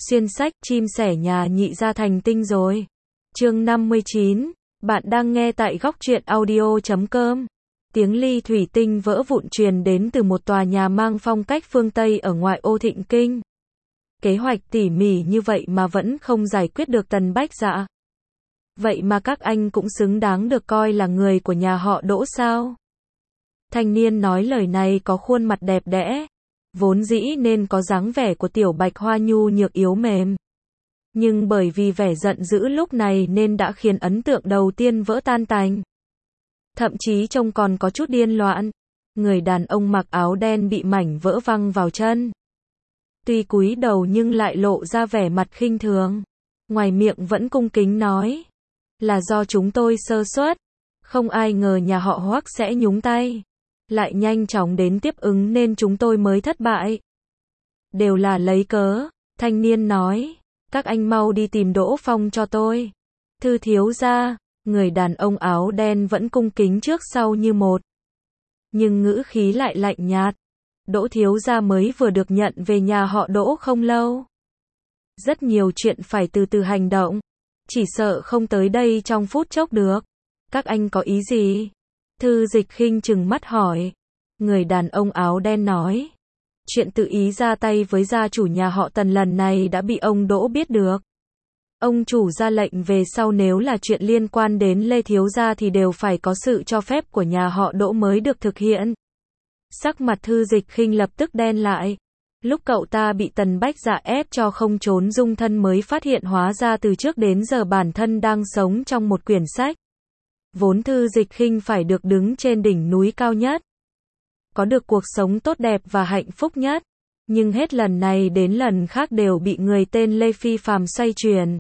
Xuyên sách, chim sẻ nhà nhị ra thành tinh rồi. Chương 59. Bạn đang nghe tại góc truyện audio.com. Tiếng ly thủy tinh vỡ vụn truyền đến từ một tòa nhà mang phong cách phương Tây ở ngoại ô Thịnh Kinh. Kế hoạch tỉ mỉ như vậy mà vẫn không giải quyết được Tần Bách Dạ. Vậy mà các anh cũng xứng đáng được coi là người của nhà họ Đỗ sao? Thanh niên nói lời này có khuôn mặt đẹp đẽ, vốn dĩ nên có dáng vẻ của tiểu bạch hoa nhu nhược yếu mềm. Nhưng bởi vì vẻ giận dữ lúc này nên đã khiến ấn tượng đầu tiên vỡ tan tành. Thậm chí trông còn có chút điên loạn. Người đàn ông mặc áo đen bị mảnh vỡ văng vào chân. Tuy cúi đầu nhưng lại lộ ra vẻ mặt khinh thường. Ngoài miệng vẫn cung kính nói. Là do chúng tôi sơ suất. Không ai ngờ nhà họ Hoắc sẽ nhúng tay. Lại nhanh chóng đến tiếp ứng nên chúng tôi mới thất bại. Đều là lấy cớ. Thanh niên nói. Các anh mau đi tìm Đỗ Phong cho tôi. Thư thiếu gia. Người đàn ông áo đen vẫn cung kính trước sau như một. Nhưng ngữ khí lại lạnh nhạt. Đỗ thiếu gia mới vừa được nhận về nhà họ Đỗ không lâu. Rất nhiều chuyện phải từ từ hành động. Chỉ sợ không tới đây trong phút chốc được. Các anh có ý gì? Thư Dịch khinh trừng mắt hỏi. Người đàn ông áo đen nói. Chuyện tự ý ra tay với gia chủ nhà họ Tần lần này đã bị ông Đỗ biết được. Ông chủ ra lệnh về sau nếu là chuyện liên quan đến Lê thiếu gia thì đều phải có sự cho phép của nhà họ Đỗ mới được thực hiện. Sắc mặt Thư Dịch khinh lập tức đen lại. Lúc cậu ta bị Tần Bách Dạ ép cho không trốn dung thân mới phát hiện hóa ra từ trước đến giờ bản thân đang sống trong một quyển sách. Vốn Thư Dịch khinh phải được đứng trên đỉnh núi cao nhất. Có được cuộc sống tốt đẹp và hạnh phúc nhất. Nhưng hết lần này đến lần khác đều bị người tên Lê Phi Phàm xoay chuyển.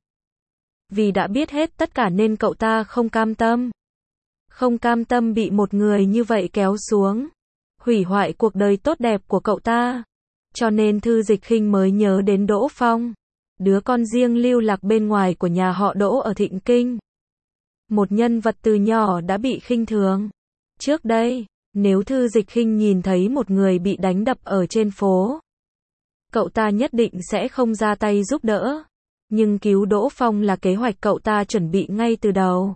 Vì đã biết hết tất cả nên cậu ta không cam tâm. Không cam tâm bị một người như vậy kéo xuống. Hủy hoại cuộc đời tốt đẹp của cậu ta. Cho nên Thư Dịch khinh mới nhớ đến Đỗ Phong. Đứa con riêng lưu lạc bên ngoài của nhà họ Đỗ ở Thịnh Kinh. Một nhân vật từ nhỏ đã bị khinh thường. Trước đây, nếu Thư Dịch khinh nhìn thấy một người bị đánh đập ở trên phố, cậu ta nhất định sẽ không ra tay giúp đỡ. Nhưng cứu Đỗ Phong là kế hoạch cậu ta chuẩn bị ngay từ đầu.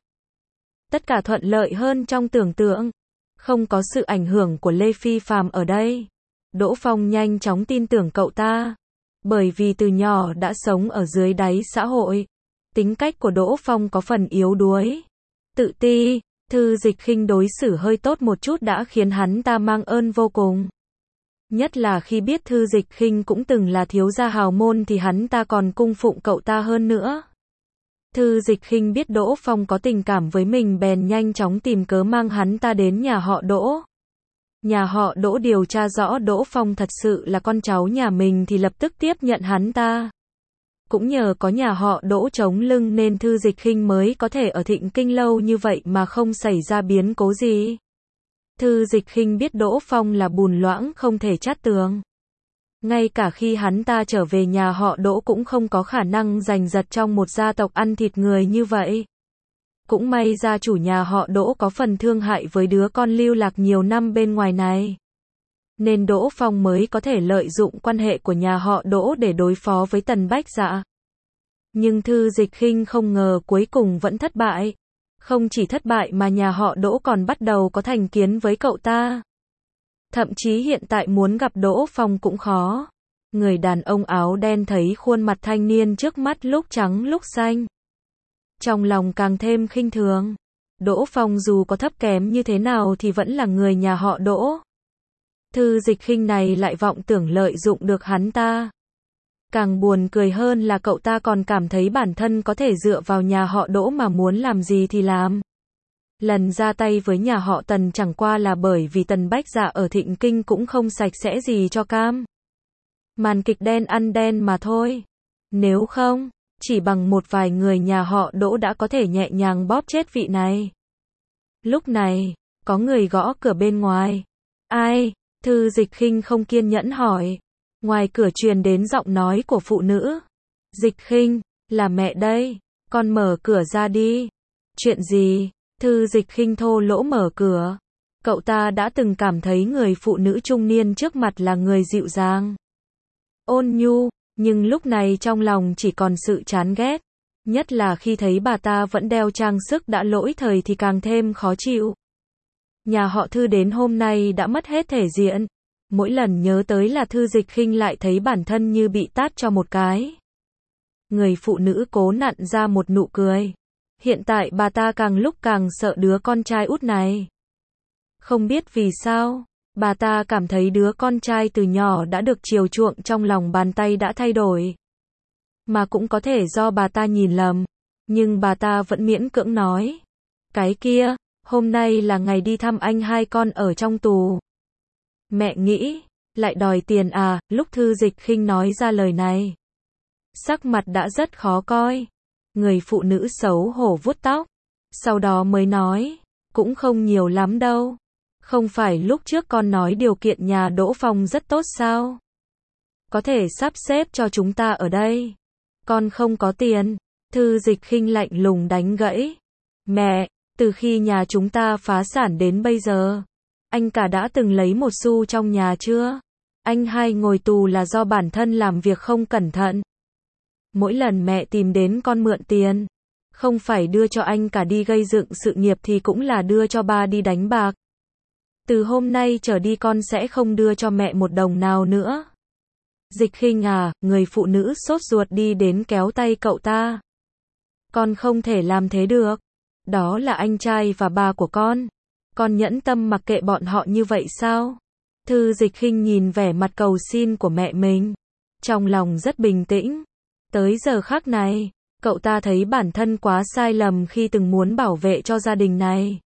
Tất cả thuận lợi hơn trong tưởng tượng. Không có sự ảnh hưởng của Lê Phi Phàm ở đây. Đỗ Phong nhanh chóng tin tưởng cậu ta. Bởi vì từ nhỏ đã sống ở dưới đáy xã hội. Tính cách của Đỗ Phong có phần yếu đuối. Tự ti, Thư Dịch khinh đối xử hơi tốt một chút đã khiến hắn ta mang ơn vô cùng. Nhất là khi biết Thư Dịch khinh cũng từng là thiếu gia hào môn thì hắn ta còn cung phụng cậu ta hơn nữa. Thư Dịch khinh biết Đỗ Phong có tình cảm với mình bèn nhanh chóng tìm cớ mang hắn ta đến nhà họ Đỗ. Nhà họ Đỗ điều tra rõ Đỗ Phong thật sự là con cháu nhà mình thì lập tức tiếp nhận hắn ta. Cũng nhờ có nhà họ Đỗ chống lưng nên Thư Dịch khinh mới có thể ở Thịnh Kinh lâu như vậy mà không xảy ra biến cố gì. Thư Dịch khinh biết Đỗ Phong là bùn loãng không thể chát tường. Ngay cả khi hắn ta trở về nhà họ Đỗ cũng không có khả năng giành giật trong một gia tộc ăn thịt người như vậy. Cũng may gia chủ nhà họ Đỗ có phần thương hại với đứa con lưu lạc nhiều năm bên ngoài này. Nên Đỗ Phong mới có thể lợi dụng quan hệ của nhà họ Đỗ để đối phó với Tần Bách Dạ. Nhưng Thư Dịch khinh không ngờ cuối cùng vẫn thất bại. Không chỉ thất bại mà nhà họ Đỗ còn bắt đầu có thành kiến với cậu ta. Thậm chí hiện tại muốn gặp Đỗ Phong cũng khó. Người đàn ông áo đen thấy khuôn mặt thanh niên trước mắt lúc trắng lúc xanh. Trong lòng càng thêm khinh thường. Đỗ Phong dù có thấp kém như thế nào thì vẫn là người nhà họ Đỗ. Thư Dịch khinh này lại vọng tưởng lợi dụng được hắn ta. Càng buồn cười hơn là cậu ta còn cảm thấy bản thân có thể dựa vào nhà họ Đỗ mà muốn làm gì thì làm. Lần ra tay với nhà họ Tần chẳng qua là bởi vì Tần Bách Dạ ở Thịnh Kinh cũng không sạch sẽ gì cho cam. Màn kịch đen ăn đen mà thôi. Nếu không, chỉ bằng một vài người nhà họ Đỗ đã có thể nhẹ nhàng bóp chết vị này. Lúc này, có người gõ cửa bên ngoài. Ai? Thư Dịch khinh không kiên nhẫn hỏi. Ngoài cửa truyền đến giọng nói của phụ nữ. Dịch khinh, là mẹ đây, con mở cửa ra đi. Chuyện gì? Thư Dịch khinh thô lỗ mở cửa. Cậu ta đã từng cảm thấy người phụ nữ trung niên trước mặt là người dịu dàng, ôn nhu, Nhưng lúc này trong lòng chỉ còn sự chán ghét. Nhất là khi thấy bà ta vẫn đeo trang sức đã lỗi thời thì càng thêm khó chịu. Nhà họ Thư đến hôm nay đã mất hết thể diện. Mỗi lần nhớ tới là Thư Dịch Khinh lại thấy bản thân như bị tát cho một cái. Người phụ nữ cố nặn ra một nụ cười. Hiện tại bà ta càng lúc càng sợ đứa con trai út này. Không biết vì sao, bà ta cảm thấy đứa con trai từ nhỏ đã được chiều chuộng trong lòng bàn tay đã thay đổi. Mà cũng có thể do bà ta nhìn lầm. Nhưng bà ta vẫn miễn cưỡng nói. Cái kia, hôm nay là ngày đi thăm anh hai con ở trong tù. Mẹ nghĩ, lại đòi tiền à, lúc Thư Dịch Khinh nói ra lời này. Sắc mặt đã rất khó coi. Người phụ nữ xấu hổ vuốt tóc. Sau đó mới nói, cũng không nhiều lắm đâu. Không phải lúc trước con nói điều kiện nhà Đỗ Phong rất tốt sao? Có thể sắp xếp cho chúng ta ở đây. Con không có tiền. Thư Dịch Khinh lạnh lùng đánh gãy. Mẹ, từ khi nhà chúng ta phá sản đến bây giờ, anh cả đã từng lấy một xu trong nhà chưa? Anh hai ngồi tù là do bản thân làm việc không cẩn thận. Mỗi lần mẹ tìm đến con mượn tiền, không phải đưa cho anh cả đi gây dựng sự nghiệp thì cũng là đưa cho ba đi đánh bạc. Từ hôm nay trở đi con sẽ không đưa cho mẹ một đồng nào nữa. Dịch Khinh à, người phụ nữ sốt ruột đi đến kéo tay cậu ta. Con không thể làm thế được. Đó là anh trai và ba của con. Con nhẫn tâm mặc kệ bọn họ như vậy sao? Thư Dịch Khinh nhìn vẻ mặt cầu xin của mẹ mình. Trong lòng rất bình tĩnh. Tới giờ khắc này, cậu ta thấy bản thân quá sai lầm khi từng muốn bảo vệ cho gia đình này.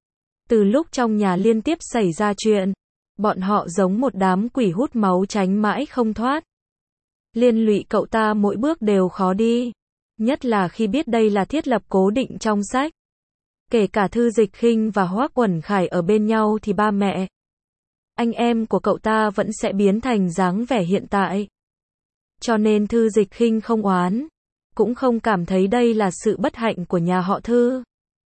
Từ lúc trong nhà liên tiếp xảy ra chuyện, bọn họ giống một đám quỷ hút máu tránh mãi không thoát. Liên lụy cậu ta mỗi bước đều khó đi. Nhất là khi biết đây là thiết lập cố định trong sách. Kể cả Thư Dịch Khinh và Hoắc Uẩn Khải ở bên nhau thì ba mẹ, anh em của cậu ta vẫn sẽ biến thành dáng vẻ hiện tại. Cho nên Thư Dịch Khinh không oán, cũng không cảm thấy đây là sự bất hạnh của nhà họ Thư.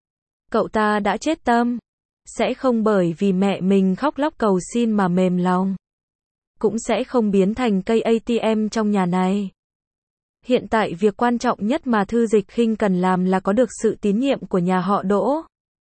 Cậu ta đã chết tâm, sẽ không bởi vì mẹ mình khóc lóc cầu xin mà mềm lòng. Cũng sẽ không biến thành cây ATM trong nhà này. Hiện tại việc quan trọng nhất mà Thư Dịch Khinh cần làm là có được sự tín nhiệm của nhà họ Đỗ.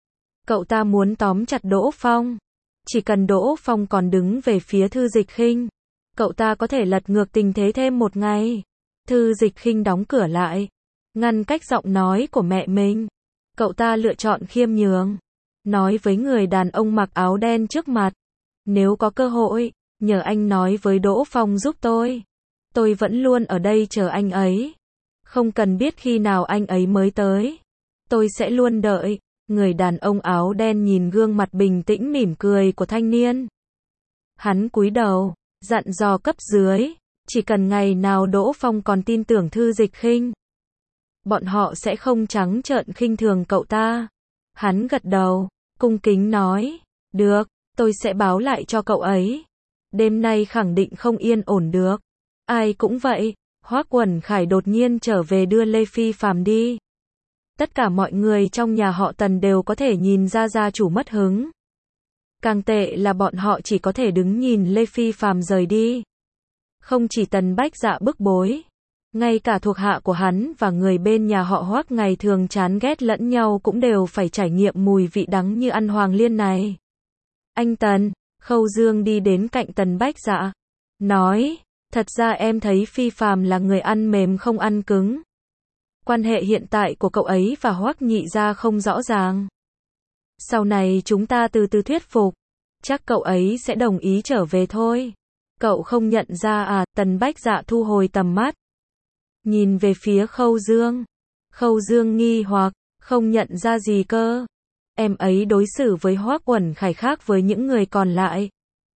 Cậu ta muốn tóm chặt Đỗ Phong. Chỉ cần Đỗ Phong còn đứng về phía Thư Dịch Khinh, cậu ta có thể lật ngược tình thế thêm một ngày. Thư Dịch Khinh đóng cửa lại, ngăn cách giọng nói của mẹ mình. Cậu ta lựa chọn khiêm nhường, nói với người đàn ông mặc áo đen trước mặt. Nếu có cơ hội, nhờ anh nói với Đỗ Phong giúp tôi. Tôi vẫn luôn ở đây chờ anh ấy. Không cần biết khi nào anh ấy mới tới. Tôi sẽ luôn đợi. Người đàn ông áo đen nhìn gương mặt bình tĩnh mỉm cười của thanh niên. Hắn cúi đầu, dặn dò cấp dưới. Chỉ cần ngày nào Đỗ Phong còn tin tưởng Thư Dịch Khinh, bọn họ sẽ không trắng trợn khinh thường cậu ta. Hắn gật đầu, cung kính nói. Được, tôi sẽ báo lại cho cậu ấy. Đêm nay khẳng định không yên ổn được. Ai cũng vậy. Hoắc Uẩn Khải đột nhiên trở về đưa Lê Phi Phạm đi. Tất cả mọi người trong nhà họ Tần đều có thể nhìn ra gia chủ mất hứng. Càng tệ là bọn họ chỉ có thể đứng nhìn Lê Phi Phạm rời đi. Không chỉ Tần Bách Dạ bức bối, ngay cả thuộc hạ của hắn và người bên nhà họ Hoắc ngày thường chán ghét lẫn nhau cũng đều phải trải nghiệm mùi vị đắng như ăn hoàng liên này. Anh Tần, Khâu Dương đi đến cạnh Tần Bách Dạ, nói, thật ra em thấy Phi Phạm là người ăn mềm không ăn cứng. Quan hệ hiện tại của cậu ấy và Hoắc nhị gia không rõ ràng. Sau này chúng ta từ từ thuyết phục, chắc cậu ấy sẽ đồng ý trở về thôi. Cậu không nhận ra à? Tần Bách Dạ thu hồi tầm mắt, nhìn về phía Khâu Dương. Khâu Dương nghi hoặc, không nhận ra gì cơ. Em ấy đối xử với Hoắc Uẩn Khải khác với những người còn lại.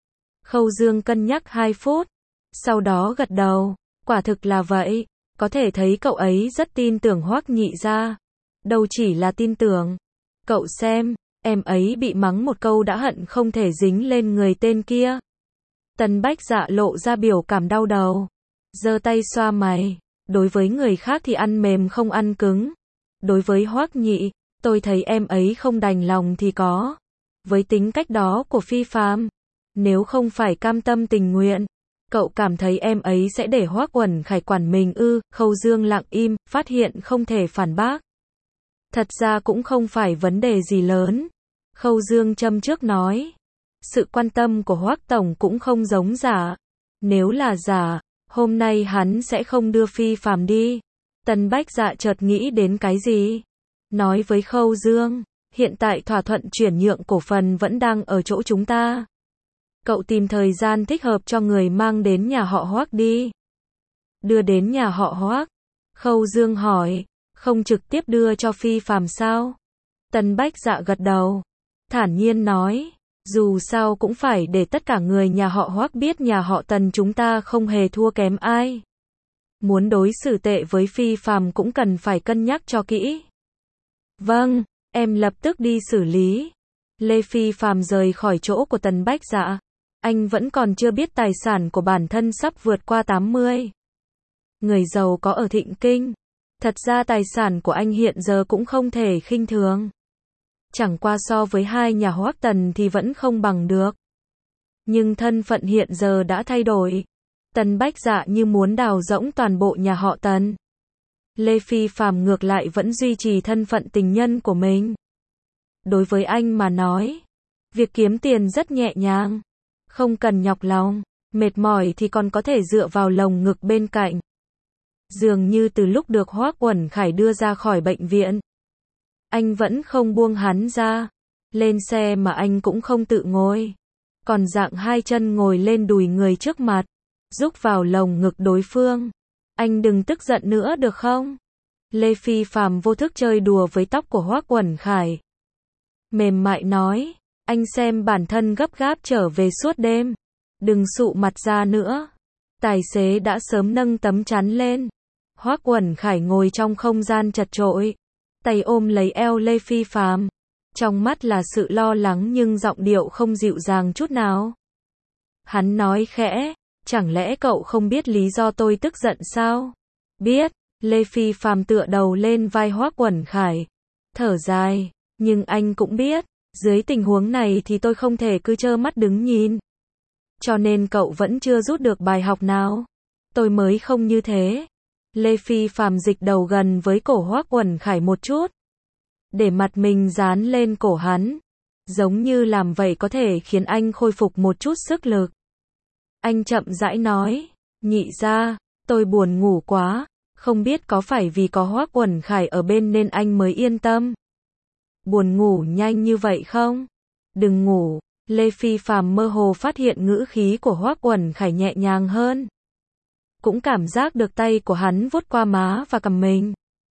Khâu Dương cân nhắc 2 phút, sau đó gật đầu, quả thực là vậy. Có thể thấy cậu ấy rất tin tưởng Hoắc nhị gia. Đâu chỉ là tin tưởng. Cậu xem, em ấy bị mắng một câu đã hận không thể dính lên người tên kia. Tần Bách Dạ lộ ra biểu cảm đau đầu, giơ tay xoa mày. Đối với người khác thì ăn mềm không ăn cứng. Đối với Hoắc nhị, tôi thấy em ấy không đành lòng thì có. Với tính cách đó của Phi Phạm, nếu không phải cam tâm tình nguyện, Cậu cảm thấy em ấy sẽ để Hoắc Uẩn Khải quản mình ư? Khâu Dương lặng im, phát hiện không thể phản bác. Thật ra cũng không phải vấn đề gì lớn. Khâu Dương châm chước nói. Sự quan tâm của Hoắc Tổng cũng không giống giả. Nếu là giả, hôm nay hắn sẽ không đưa Phi Phàm đi. Tần Bách Dạ chợt nghĩ đến cái gì? Nói với Khâu Dương, hiện tại thỏa thuận chuyển nhượng cổ phần vẫn đang ở chỗ chúng ta. Cậu tìm thời gian thích hợp cho người mang đến nhà họ Hoắc đi. Đưa đến nhà họ Hoắc? Khâu Dương hỏi, không trực tiếp đưa cho Phi Phàm sao? Tần Bách Dạ gật đầu, thản nhiên nói, dù sao cũng phải để tất cả người nhà họ Hoắc biết nhà họ Tần chúng ta không hề thua kém ai. Muốn đối xử tệ với Phi Phàm cũng cần phải cân nhắc cho kỹ. Vâng, em lập tức đi xử lý. Lê Phi Phàm rời khỏi chỗ của Tần Bách Dạ. Anh vẫn còn chưa biết tài sản của bản thân sắp vượt qua 80. Người giàu có ở Thịnh Kinh. Thật ra tài sản của anh hiện giờ cũng không thể khinh thường. Chẳng qua so với hai nhà Hoắc Tần thì vẫn không bằng được. Nhưng thân phận hiện giờ đã thay đổi. Tần Bách Dạ như muốn đào rỗng toàn bộ nhà họ Tần. Lê Phi Phàm ngược lại vẫn duy trì thân phận tình nhân của mình. Đối với anh mà nói, việc kiếm tiền rất nhẹ nhàng. Không cần nhọc lòng, mệt mỏi thì còn có thể dựa vào lồng ngực bên cạnh. Dường như từ lúc được Hoắc Uẩn Khải đưa ra khỏi bệnh viện, anh vẫn không buông hắn ra. Lên xe mà anh cũng không tự ngồi, còn dạng hai chân ngồi lên đùi người trước mặt, rúc vào lồng ngực đối phương. Anh đừng tức giận nữa được không? Lê Phi Phàm vô thức chơi đùa với tóc của Hoắc Uẩn Khải. Mềm mại nói, anh xem bản thân gấp gáp trở về suốt đêm. Đừng sụ mặt ra nữa. Tài xế đã sớm nâng tấm chắn lên. Hoắc Uẩn Khải ngồi trong không gian chật chội, tay ôm lấy eo Lê Phi Phàm. Trong mắt là sự lo lắng nhưng giọng điệu không dịu dàng chút nào. Hắn nói khẽ, chẳng lẽ cậu không biết lý do tôi tức giận sao? Biết. Lê Phi Phàm tựa đầu lên vai Hoắc Uẩn Khải, thở dài, nhưng anh cũng biết, dưới tình huống này thì tôi không thể cứ trơ mắt đứng nhìn. Cho nên cậu vẫn chưa rút được bài học nào. Tôi mới không như thế. Lê Phi Phàm dịch đầu gần với cổ Hoắc Uẩn Khải một chút, để mặt mình dán lên cổ hắn, giống như làm vậy có thể khiến anh khôi phục một chút sức lực. Anh chậm rãi nói, nhị gia, tôi buồn ngủ quá, không biết có phải vì có Hoắc Uẩn Khải ở bên nên anh mới yên tâm. Buồn ngủ nhanh như vậy không? Đừng ngủ. Lê Phi Phàm mơ hồ phát hiện ngữ khí của Hoắc Uẩn Khải nhẹ nhàng hơn. Cũng cảm giác được tay của hắn vuốt qua má và cằm mình.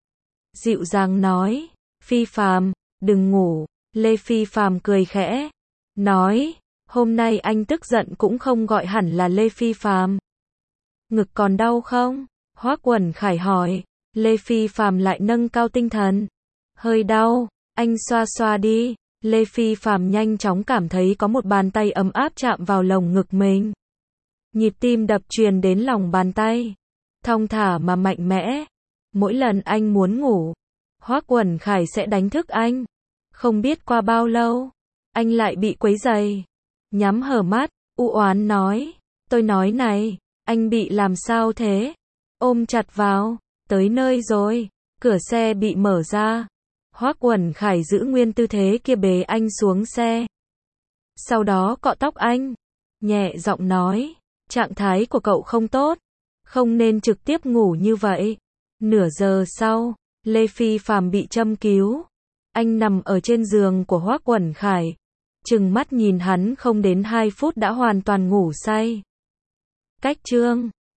Dịu dàng nói, Phi Phàm, đừng ngủ. Lê Phi Phàm cười khẽ, nói, hôm nay anh tức giận cũng không gọi hẳn là Lê Phi Phàm. Ngực còn đau không? Hoắc Uẩn Khải hỏi. Lê Phi Phàm lại nâng cao tinh thần. Hơi đau, anh xoa xoa đi. Lê Phi Phàm nhanh chóng cảm thấy có một bàn tay ấm áp chạm vào lồng ngực mình. Nhịp tim đập truyền đến lòng bàn tay, thong thả mà mạnh mẽ. Mỗi lần anh muốn ngủ, Hoắc Uẩn Khải sẽ đánh thức anh. Không biết qua bao lâu, anh lại bị quấy rầy. Nhắm hờ mắt, u oán nói, tôi nói này, anh bị làm sao thế? Ôm chặt vào, tới nơi rồi, cửa xe bị mở ra. Hoắc Uẩn Khải giữ nguyên tư thế kia bế anh xuống xe. Sau đó cọ tóc anh, nhẹ giọng nói, trạng thái của cậu không tốt, không nên trực tiếp ngủ như vậy. Nửa giờ sau, Lê Phi Phàm bị châm cứu. Anh nằm ở trên giường của Hoắc Uẩn Khải, trừng mắt nhìn hắn không đến 2 phút đã hoàn toàn ngủ say. Cách chương